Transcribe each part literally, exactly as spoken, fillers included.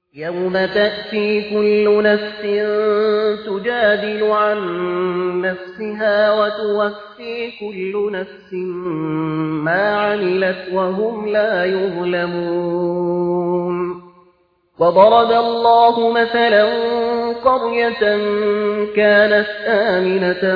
يوم تأتي كل نفس تجادل عن نفسها وتوفي كل نفس ما عملت وهم لا يظلمون. وضرب الله مثلا قرية كانت آمنة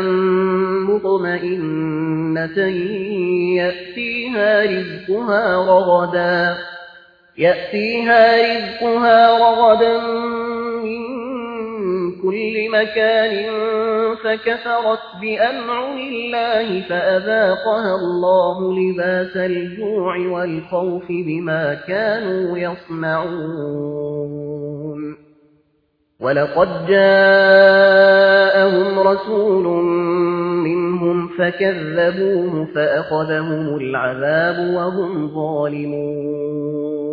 مطمئنة يأتيها رزقها رغدا يأتيها رزقها رغدا من كل مكان فكفرت بأنعم الله فأذاقها الله لباس الجوع والخوف بما كانوا يصنعون. ولقد جاءهم رسول منهم فكذبوه فأخذهم العذاب وهم ظالمون.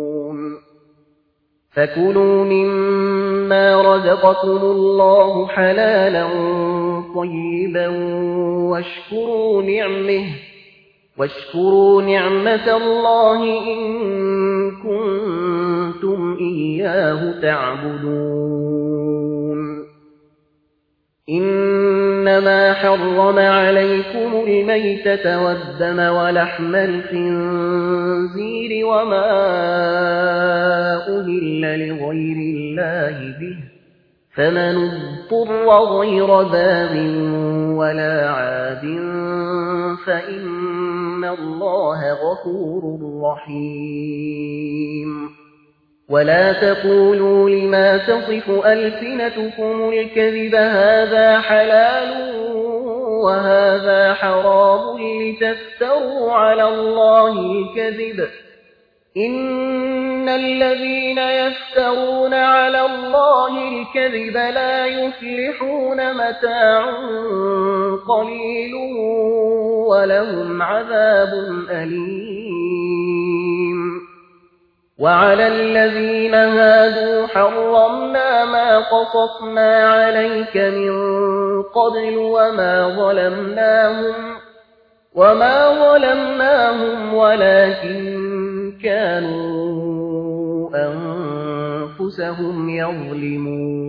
فكلوا مما رزقكم الله حلالا طيبا واشكروا نعمه واشكروا نعمة الله إن كنتم إياه تعبدون. إنما حرم عليكم الميتة والدم ولحم الخنزير وما أهل لغير الله به فمن اضطر غير باغ ولا عاد فإن الله غفور رحيم. ولا تقولوا لما تصف ألسنتكم الكذب هذا حلال وهذا حرام لتفتروا على الله الكذب إن الذين يفترون على الله الكذب لا يفلحون متاع قليل ولهم عذاب أليم. وعلى الذين هادوا حرمنا ما قصصنا عليك من قبل وما ظلمناهم وما ظلمناهم ولكن كانوا أنفسهم يظلمون.